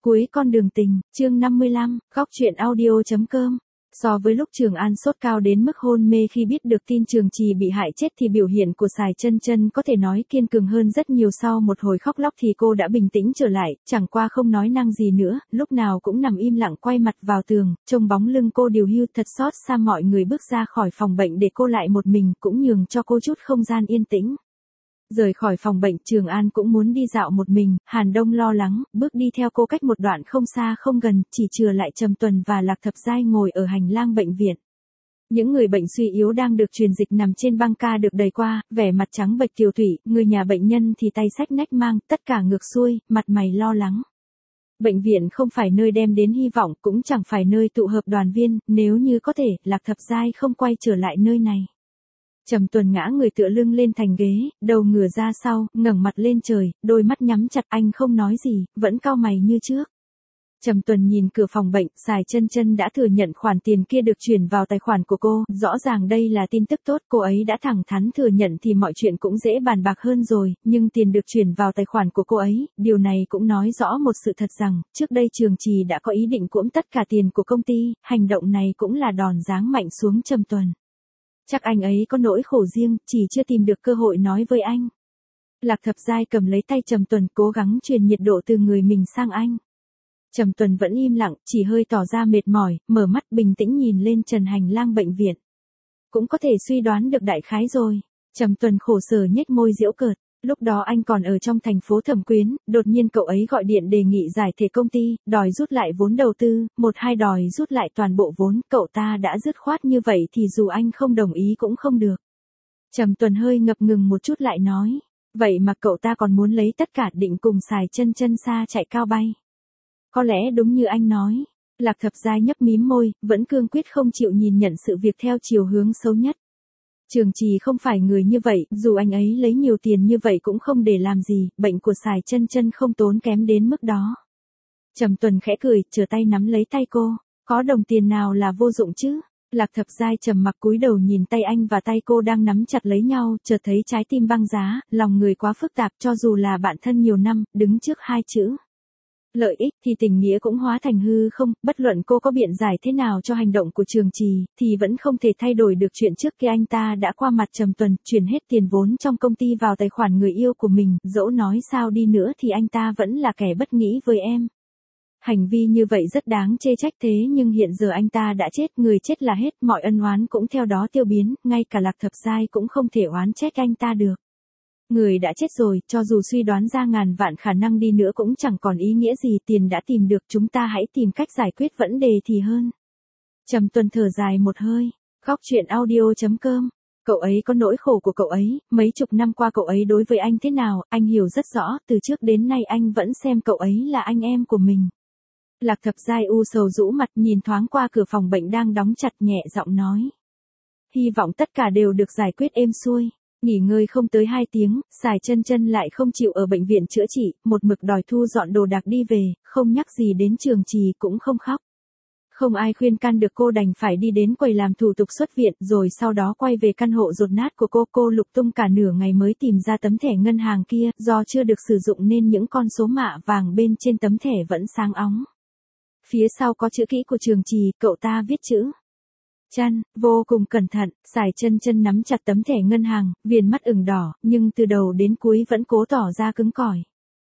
Cuối con đường tình, chương 55, góc truyện audio.com. So với lúc Trường An sốt cao đến mức hôn mê khi biết được tin Trường Trì bị hại chết thì biểu hiện của Sài Chân Chân có thể nói kiên cường hơn rất nhiều. Sau một hồi khóc lóc thì cô đã bình tĩnh trở lại, chẳng qua không nói năng gì nữa, lúc nào cũng nằm im lặng quay mặt vào tường, trông bóng lưng cô điều hưu. Thật xót xa mọi người bước ra khỏi phòng bệnh để cô lại một mình, cũng nhường cho cô chút không gian yên tĩnh. Rời khỏi phòng bệnh, Trường An cũng muốn đi dạo một mình, Hàn Đông lo lắng, bước đi theo cô cách một đoạn không xa không gần, chỉ chừa lại Trầm Tuần và Lạc Thập Giai ngồi ở hành lang bệnh viện. Những người bệnh suy yếu đang được truyền dịch nằm trên băng ca được đẩy qua, vẻ mặt trắng bệch tiều tụy, người nhà bệnh nhân thì tay xách nách mang, tất cả ngược xuôi, mặt mày lo lắng. Bệnh viện không phải nơi đem đến hy vọng, cũng chẳng phải nơi tụ hợp đoàn viên, nếu như có thể, Lạc Thập Giai không quay trở lại nơi này. Trầm Tuần ngã người tựa lưng lên thành ghế, đầu ngửa ra sau, ngẩng mặt lên trời, đôi mắt nhắm chặt, anh không nói gì, vẫn cau mày như trước. Trầm Tuần nhìn cửa phòng bệnh, Sài Chân Chân đã thừa nhận khoản tiền kia được chuyển vào tài khoản của cô, rõ ràng đây là tin tức tốt, cô ấy đã thẳng thắn thừa nhận thì mọi chuyện cũng dễ bàn bạc hơn rồi, nhưng tiền được chuyển vào tài khoản của cô ấy, điều này cũng nói rõ một sự thật rằng, trước đây Trường Trì đã có ý định cưỡng tất cả tiền của công ty, hành động này cũng là đòn giáng mạnh xuống Trầm Tuần. Chắc anh ấy có nỗi khổ riêng, chỉ chưa tìm được cơ hội nói với anh. Lạc Thập Giai cầm lấy tay Trầm Tuần, cố gắng truyền nhiệt độ từ người mình sang anh. Trầm Tuần vẫn im lặng, chỉ hơi tỏ ra mệt mỏi, mở mắt bình tĩnh nhìn lên trần hành lang bệnh viện. Cũng có thể suy đoán được đại khái rồi. Trầm Tuần khổ sở nhếch môi giễu cợt. Lúc đó anh còn ở trong thành phố Thẩm Quyến, đột nhiên cậu ấy gọi điện đề nghị giải thể công ty, đòi rút lại vốn đầu tư, đòi rút lại toàn bộ vốn, cậu ta đã dứt khoát như vậy thì dù anh không đồng ý cũng không được. Trầm Tuần hơi ngập ngừng một chút lại nói, vậy mà cậu ta còn muốn lấy tất cả, định cùng Sài Chân Chân xa chạy cao bay. Có lẽ đúng như anh nói. Lạc Thập Giai nhấp mím môi, vẫn cương quyết không chịu nhìn nhận sự việc theo chiều hướng xấu nhất. Trường Trì không phải người như vậy, dù anh ấy lấy nhiều tiền như vậy cũng không để làm gì, bệnh của Sài Chân Chân không tốn kém đến mức đó. Trầm Tuần khẽ cười, trở tay nắm lấy tay cô, có đồng tiền nào là vô dụng chứ? Lạc Thập Giai trầm mặc cúi đầu nhìn tay anh và tay cô đang nắm chặt lấy nhau, chợt thấy trái tim băng giá, lòng người quá phức tạp, cho dù là bạn thân nhiều năm, đứng trước hai chữ lợi ích thì tình nghĩa cũng hóa thành hư không, bất luận cô có biện giải thế nào cho hành động của Trường Trì, thì vẫn không thể thay đổi được chuyện trước kia anh ta đã qua mặt Trầm Tuần, chuyển hết tiền vốn trong công ty vào tài khoản người yêu của mình, dẫu nói sao đi nữa thì anh ta vẫn là kẻ bất nghĩa với em. Hành vi như vậy rất đáng chê trách, thế nhưng hiện giờ anh ta đã chết, người chết là hết, mọi ân oán cũng theo đó tiêu biến, ngay cả Lạc Thập Giai cũng không thể oán trách anh ta được. Người đã chết rồi, cho dù suy đoán ra ngàn vạn khả năng đi nữa cũng chẳng còn ý nghĩa gì, tiền đã tìm được, chúng ta hãy tìm cách giải quyết vấn đề thì hơn. Trầm Tuần thở dài một hơi, góc truyện audio.com. Cậu ấy có nỗi khổ của cậu ấy, mấy chục năm qua cậu ấy đối với anh thế nào, anh hiểu rất rõ, từ trước đến nay anh vẫn xem cậu ấy là anh em của mình. Lạc Thập Giai u sầu rũ mặt, nhìn thoáng qua cửa phòng bệnh đang đóng chặt, nhẹ giọng nói. Hy vọng tất cả đều được giải quyết êm xuôi. Nghỉ ngơi không tới 2 tiếng, Sài Chân Chân lại không chịu ở bệnh viện chữa trị, một mực đòi thu dọn đồ đạc đi về, không nhắc gì đến Trường Trì, cũng không khóc. Không ai khuyên can được, cô đành phải đi đến quầy làm thủ tục xuất viện, rồi sau đó quay về căn hộ dột nát của cô lục tung cả nửa ngày mới tìm ra tấm thẻ ngân hàng kia, do chưa được sử dụng nên những con số mạ vàng bên trên tấm thẻ vẫn sáng óng. Phía sau có chữ kỹ của Trường Trì, cậu ta viết chữ Chân, vô cùng cẩn thận. Sài Chân Chân nắm chặt tấm thẻ ngân hàng, viền mắt ửng đỏ, nhưng từ đầu đến cuối vẫn cố tỏ ra cứng cỏi.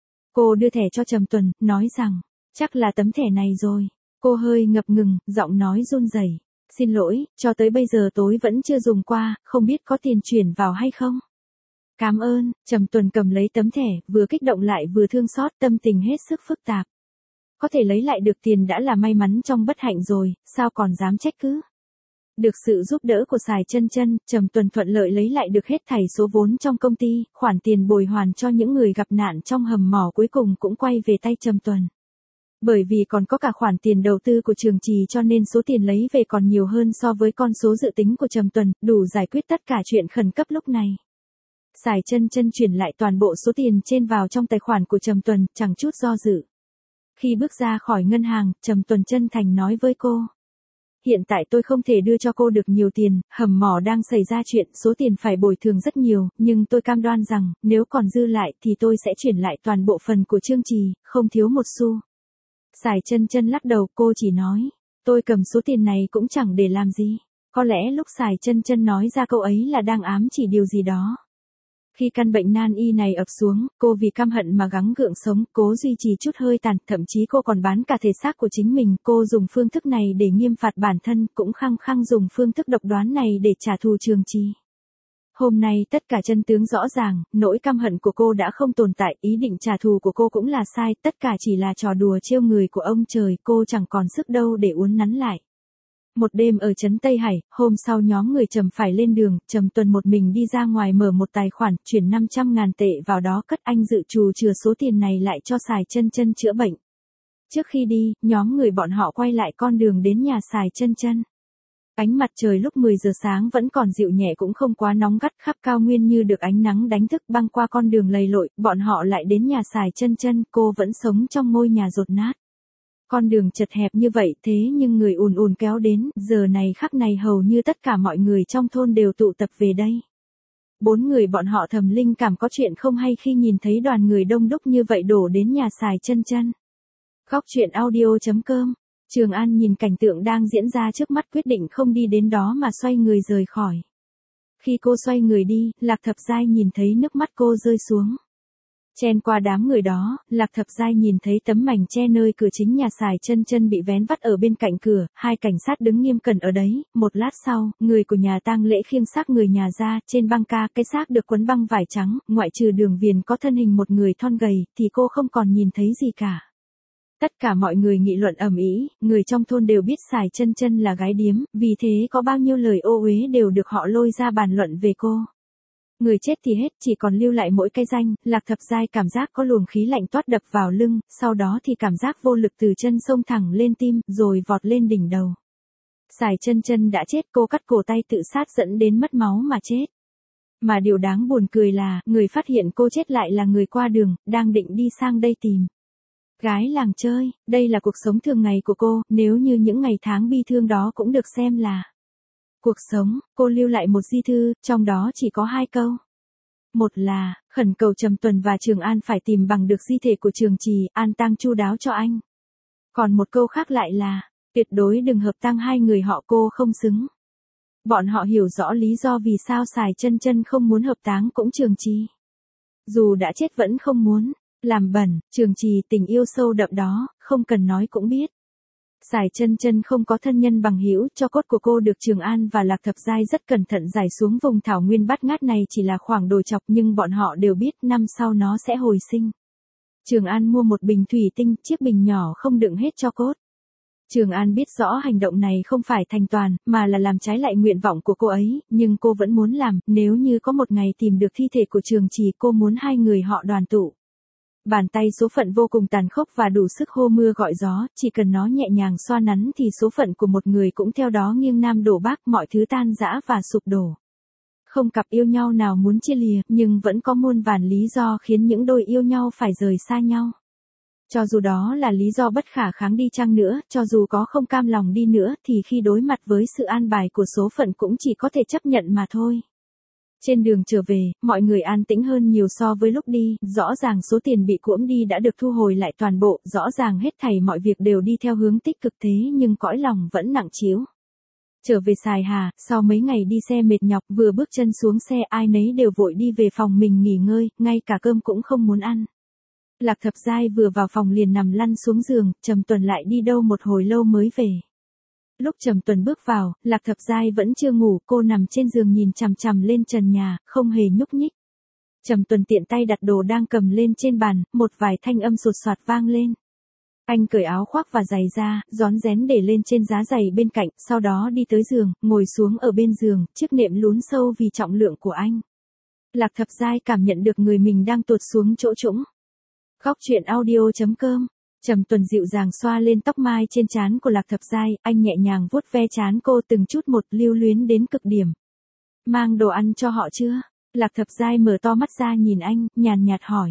Cô đưa thẻ cho Trầm Tuần, nói rằng, chắc là tấm thẻ này rồi. Cô hơi ngập ngừng, giọng nói run rẩy. Xin lỗi, cho tới bây giờ tối vẫn chưa dùng qua, không biết có tiền chuyển vào hay không. Cảm ơn. Trầm Tuần cầm lấy tấm thẻ, vừa kích động lại vừa thương xót, tâm tình hết sức phức tạp. Có thể lấy lại được tiền đã là may mắn trong bất hạnh rồi, sao còn dám trách cứ. Được sự giúp đỡ của Sài Chân Chân, Trầm Tuần thuận lợi lấy lại được hết thảy số vốn trong công ty, khoản tiền bồi hoàn cho những người gặp nạn trong hầm mỏ cuối cùng cũng quay về tay Trầm Tuần. Bởi vì còn có cả khoản tiền đầu tư của Trường Trì cho nên số tiền lấy về còn nhiều hơn so với con số dự tính của Trầm Tuần, đủ giải quyết tất cả chuyện khẩn cấp lúc này. Sài Chân Chân chuyển lại toàn bộ số tiền trên vào trong tài khoản của Trầm Tuần, chẳng chút do dự. Khi bước ra khỏi ngân hàng, Trầm Tuần chân thành nói với cô. Hiện tại tôi không thể đưa cho cô được nhiều tiền, hầm mỏ đang xảy ra chuyện, số tiền phải bồi thường rất nhiều, nhưng tôi cam đoan rằng, nếu còn dư lại thì tôi sẽ chuyển lại toàn bộ phần của Trường Trì, không thiếu một xu. Sài chân chân lắc đầu, cô chỉ nói, tôi cầm số tiền này cũng chẳng để làm gì. Có lẽ lúc Sài chân chân nói ra câu ấy là đang ám chỉ điều gì đó. Khi căn bệnh nan y này ập xuống, cô vì căm hận mà gắng gượng sống, cố duy trì chút hơi tàn, thậm chí cô còn bán cả thể xác của chính mình. Cô dùng phương thức này để nghiêm phạt bản thân, cũng khăng khăng dùng phương thức độc đoán này để trả thù Trường Trì. Hôm nay tất cả chân tướng rõ ràng, nỗi căm hận của cô đã không tồn tại, ý định trả thù của cô cũng là sai, tất cả chỉ là trò đùa trêu người của ông trời, cô chẳng còn sức đâu để uốn nắn lại. Một đêm ở trấn Tây Hải, hôm sau nhóm người Trầm phải lên đường, Trầm Tuần một mình đi ra ngoài mở một tài khoản, chuyển 500.000 tệ vào đó cất, anh dự trù chừa số tiền này lại cho Sài chân chân chữa bệnh. Trước khi đi, nhóm người bọn họ quay lại con đường đến nhà Sài chân chân. Ánh mặt trời lúc 10 giờ sáng vẫn còn dịu nhẹ, cũng không quá nóng gắt, khắp cao nguyên như được ánh nắng đánh thức. Băng qua con đường lầy lội, bọn họ lại đến nhà Sài chân chân, cô vẫn sống trong ngôi nhà dột nát. Con đường chật hẹp như vậy thế nhưng người ùn ùn kéo đến, giờ này khắc này hầu như tất cả mọi người trong thôn đều tụ tập về đây. 4 người bọn họ thầm linh cảm có chuyện không hay khi nhìn thấy đoàn người đông đúc như vậy đổ đến nhà Sài chân chân. Góc truyện audio.com. Trường An nhìn cảnh tượng đang diễn ra trước mắt quyết định không đi đến đó mà xoay người rời khỏi. Khi cô xoay người đi, Lạc Thập Giai nhìn thấy nước mắt cô rơi xuống. Chen qua đám người đó, Lạc Thập Giai nhìn thấy tấm mảnh che nơi cửa chính nhà Sài chân chân bị vén vắt ở bên cạnh cửa, 2 cảnh sát đứng nghiêm cẩn ở đấy. Một lát sau, người của nhà tang lễ khiêng xác người nhà ra, trên băng ca cái xác được quấn băng vải trắng, ngoại trừ Đường Viền có thân hình một người thon gầy, thì cô không còn nhìn thấy gì cả. Tất cả mọi người nghị luận ầm ĩ, người trong thôn đều biết Sài chân chân là gái điếm, vì thế có bao nhiêu lời ô uế đều được họ lôi ra bàn luận về cô. Người chết thì hết, chỉ còn lưu lại mỗi cái danh. Lạc Thập Giai cảm giác có luồng khí lạnh toát đập vào lưng, sau đó thì cảm giác vô lực từ chân xông thẳng lên tim, rồi vọt lên đỉnh đầu. Sài chân chân đã chết, cô cắt cổ tay tự sát dẫn đến mất máu mà chết. Mà điều đáng buồn cười là, người phát hiện cô chết lại là người qua đường, đang định đi sang đây tìm gái làng chơi. Đây là cuộc sống thường ngày của cô, nếu như những ngày tháng bi thương đó cũng được xem là cuộc sống. Cô lưu lại một di thư, trong đó chỉ có 2 câu. Một là, khẩn cầu Trầm Tuần và Trường An phải tìm bằng được di thể của Trường Trì, an tang chu đáo cho anh. Còn một câu khác lại là, tuyệt đối đừng hợp tang hai người họ, cô không xứng. Bọn họ hiểu rõ lý do vì sao Sài chân chân không muốn hợp táng cũng Trường Trì. Dù đã chết vẫn không muốn làm bẩn Trường Trì, tình yêu sâu đậm đó, không cần nói cũng biết. Sài chân chân không có thân nhân bằng hữu, cho cốt của cô được Trường An và Lạc Thập Giai rất cẩn thận giải xuống vùng thảo nguyên bát ngát này, chỉ là khoảng đồi chọc, nhưng bọn họ đều biết năm sau nó sẽ hồi sinh. Trường An mua một bình thủy tinh, chiếc bình nhỏ không đựng hết cho cốt. Trường An biết rõ hành động này không phải thành toàn, mà là làm trái lại nguyện vọng của cô ấy, nhưng cô vẫn muốn làm. Nếu như có một ngày tìm được thi thể của Trường Trì, cô muốn hai người họ đoàn tụ. Bàn tay số phận vô cùng tàn khốc và đủ sức hô mưa gọi gió, chỉ cần nó nhẹ nhàng xoa nắn thì số phận của một người cũng theo đó nghiêng nam đổ bắc, mọi thứ tan rã và sụp đổ. Không cặp yêu nhau nào muốn chia lìa, nhưng vẫn có muôn vàn lý do khiến những đôi yêu nhau phải rời xa nhau. Cho dù đó là lý do bất khả kháng đi chăng nữa, cho dù có không cam lòng đi nữa, thì khi đối mặt với sự an bài của số phận cũng chỉ có thể chấp nhận mà thôi. Trên đường trở về, mọi người an tĩnh hơn nhiều so với lúc đi, rõ ràng số tiền bị cuỗm đi đã được thu hồi lại toàn bộ, rõ ràng hết thảy mọi việc đều đi theo hướng tích cực, thế nhưng cõi lòng vẫn nặng trĩu. Trở về Sài Hà, sau mấy ngày đi xe mệt nhọc, vừa bước chân xuống xe ai nấy đều vội đi về phòng mình nghỉ ngơi, ngay cả cơm cũng không muốn ăn. Lạc Thập Giai vừa vào phòng liền nằm lăn xuống giường, Trầm Tuần lại đi đâu một hồi lâu mới về. Lúc Trầm Tuần bước vào, Lạc Thập Giai vẫn chưa ngủ, cô nằm trên giường nhìn chằm chằm lên trần nhà, không hề nhúc nhích. Trầm Tuần tiện tay đặt đồ đang cầm lên trên bàn, một vài thanh âm sột soạt vang lên. Anh cởi áo khoác và giày ra, rón rén để lên trên giá giày bên cạnh, sau đó đi tới giường, ngồi xuống ở bên giường, chiếc nệm lún sâu vì trọng lượng của anh. Lạc Thập Giai cảm nhận được người mình đang tuột xuống chỗ trũng. Góc truyện audio.com. Trầm Tuần dịu dàng xoa lên tóc mai trên trán của Lạc Thập Giai, anh nhẹ nhàng vuốt ve trán cô từng chút một, lưu luyến đến cực điểm. Mang đồ ăn cho họ chưa? Lạc Thập Giai mở to mắt ra nhìn anh, nhàn nhạt hỏi.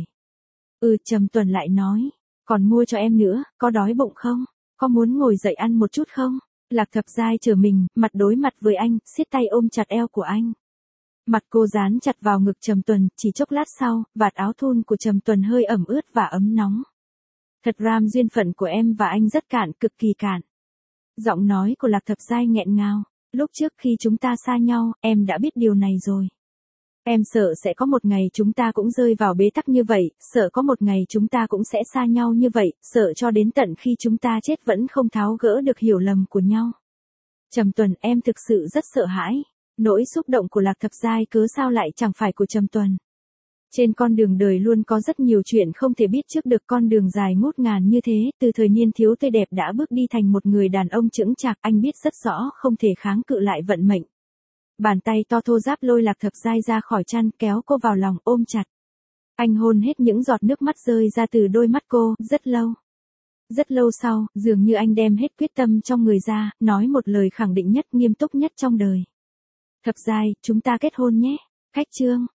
Trầm Tuần lại nói. Còn mua cho em nữa, có đói bụng không? Có muốn ngồi dậy ăn một chút không? Lạc Thập Giai trở mình, mặt đối mặt với anh, siết tay ôm chặt eo của anh. Mặt cô dán chặt vào ngực Trầm Tuần, chỉ chốc lát sau, vạt áo thun của Trầm Tuần hơi ẩm ướt và ấm nóng. Thật ram duyên phận của em và anh rất cạn, cực kỳ cạn. Giọng nói của Lạc Thập Giai nghẹn ngào. Lúc trước khi chúng ta xa nhau, em đã biết điều này rồi. Em sợ sẽ có một ngày chúng ta cũng rơi vào bế tắc như vậy, sợ có một ngày chúng ta cũng sẽ xa nhau như vậy, sợ cho đến tận khi chúng ta chết vẫn không tháo gỡ được hiểu lầm của nhau. Trầm Tuần, em thực sự rất sợ hãi. Nỗi xúc động của Lạc Thập Giai cớ sao lại chẳng phải của Trầm Tuần. Trên con đường đời luôn có rất nhiều chuyện không thể biết trước được, con đường dài ngút ngàn như thế, từ thời niên thiếu tươi đẹp đã bước đi thành một người đàn ông chững chạc, anh biết rất rõ không thể kháng cự lại vận mệnh. Bàn tay to thô ráp lôi Lạc Thập Giai ra khỏi chăn, kéo cô vào lòng, ôm chặt. Anh hôn hết những giọt nước mắt rơi ra từ đôi mắt cô, rất lâu. Rất lâu sau, dường như anh đem hết quyết tâm trong người ra, nói một lời khẳng định nhất, nghiêm túc nhất trong đời. Thập Giai, chúng ta kết hôn nhé. Cách chương